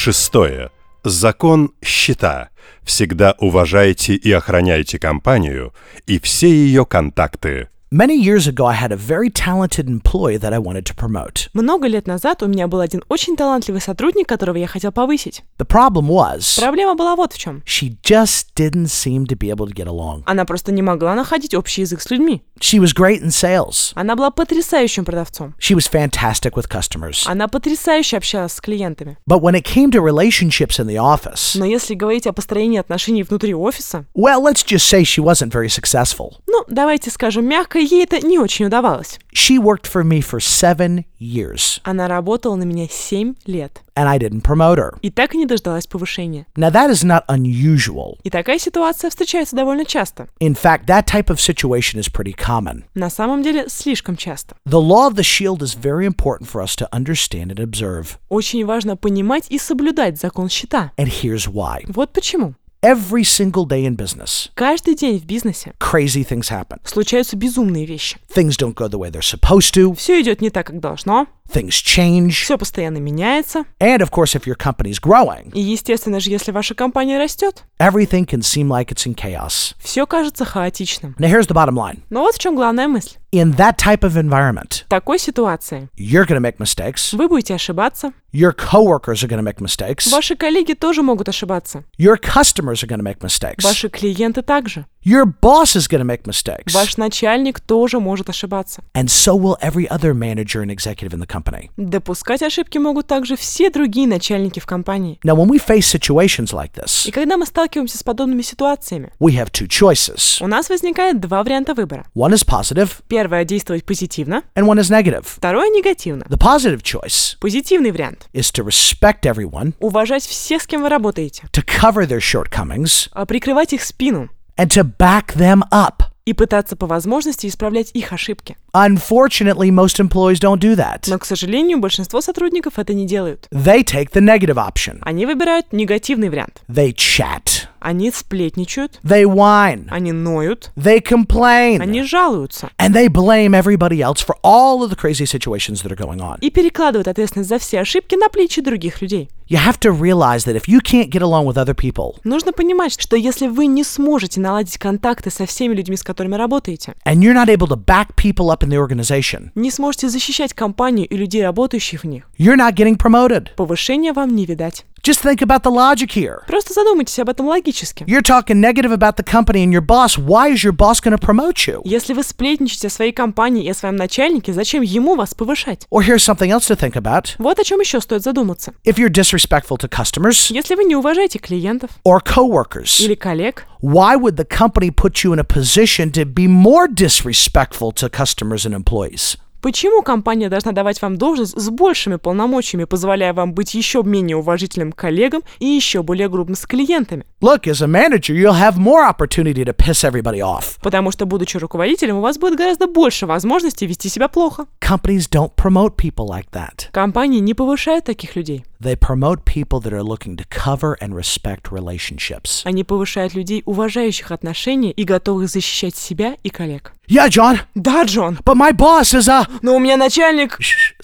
Шестое. Закон щита. Всегда уважайте и охраняйте компанию и все ее контакты. Many years ago, I had a very talented employee that I wanted to promote. Много лет назад у меня был один очень талантливый сотрудник, которого я хотел повысить. The problem was, Проблема была вот в чем. she just didn't seem to be able to get along. Она просто не могла находить общий язык с людьми. She was great in sales. Она была потрясающим продавцом. She was fantastic with customers. Она потрясающе общалась с клиентами. But when it came to relationships in the office, Но если говорить о построении отношений внутри офиса, well, let's just say she wasn't very successful. давайте скажем мягко, ей это не очень удавалось. She worked for me for 7 years, Она работала на меня 7 лет. and I didn't promote her. И так и не дождалась повышения. Now, that is not unusual. И такая ситуация встречается довольно часто. In fact, that type of situation is pretty common. На самом деле, слишком часто. The law of the shield is very important for us to understand and observe. Очень важно понимать и соблюдать закон щита. And here's why. Вот почему. Every single day in business, Каждый день в бизнесе crazy things happen. случаются безумные вещи. Things don't go the way they're supposed to. Все идет не так, как должно. Things change. Все постоянно меняется. And of course, if your company's growing, И, естественно же, если ваша компания растет, everything can seem like it's in chaos. все кажется хаотичным. Now, here's the bottom line. Но вот в чем главная мысль. In that type of environment, В такой ситуации you're going to make mistakes. вы будете ошибаться, Your coworkers are going to make mistakes. ваши коллеги тоже могут ошибаться, Your customers are going to make mistakes. ваши клиенты также, Your boss is going to make mistakes. ваш начальник тоже может ошибаться. And so will every other manager and executive in the company. Допускать ошибки могут также все другие начальники в компании. Now, when we face situations like И this, когда мы сталкиваемся с подобными ситуациями, we have two choices. у нас возникает два варианта выбора. One is positive, Первое — действовать позитивно, and one is negative. второе — негативно. The positive choice Позитивный вариант is to respect everyone, — уважать всех, с кем вы работаете, to cover their shortcomings, прикрывать их спину and to back them up. и пытаться по возможности исправлять их ошибки. Unfortunately, most employees don't do that. Но, к сожалению, большинство сотрудников это не делают. They take the negative option. Они выбирают негативный вариант. They chat. Они сплетничают, They whine. они ноют, They complain. они жалуются And they blame everybody else for all of the crazy situations that are going on. и перекладывают ответственность за все ошибки на плечи других людей. You have to realize that if you can't get along with other people, Нужно понимать, что если вы не сможете наладить контакты со всеми людьми, с которыми работаете, and you're not able to back people up in the organization, не сможете защищать компанию и людей, работающих в них, you're not getting promoted. повышения вам не видать. Just think about the logic here. Просто задумайтесь об этом логически. You're talking negative about the company and your boss. Why is your boss going to promote you? Если вы сплетничаете о своей компании и о своем начальнике, зачем ему вас повышать? Or here's something else to think about. Вот о чем еще стоит задуматься. If you're disrespectful to customers Если вы не уважаете клиентов or coworkers, или коллег, why would the company put you in a position to be more disrespectful to customers and employees? почему компания должна давать вам должность с большими полномочиями, позволяя вам быть еще менее уважительным к коллегам и еще более грубым с клиентами? Look, as a manager, you'll have more opportunity to piss everybody off. Потому что, будучи руководителем, у вас будет гораздо больше возможностей вести себя плохо. Companies don't promote people like that. Компании не повышают таких людей. They promote people that are looking to cover and respect relationships. Они повышают людей, уважающих отношения и готовых защищать себя и коллег. Yeah, John, Да, Джон, but my boss is a... но у меня начальник...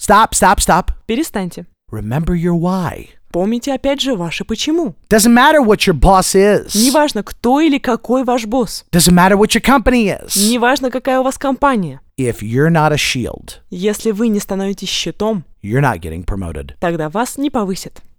Stop. Перестаньте. Remember your why. Помните опять же ваше почему. Doesn't matter what your boss is. Неважно, кто или какой ваш босс. Doesn't matter what your company is. Неважно, какая у вас компания. If you're not a shield, Если вы не становитесь щитом, you're not getting promoted. тогда вас не повысят.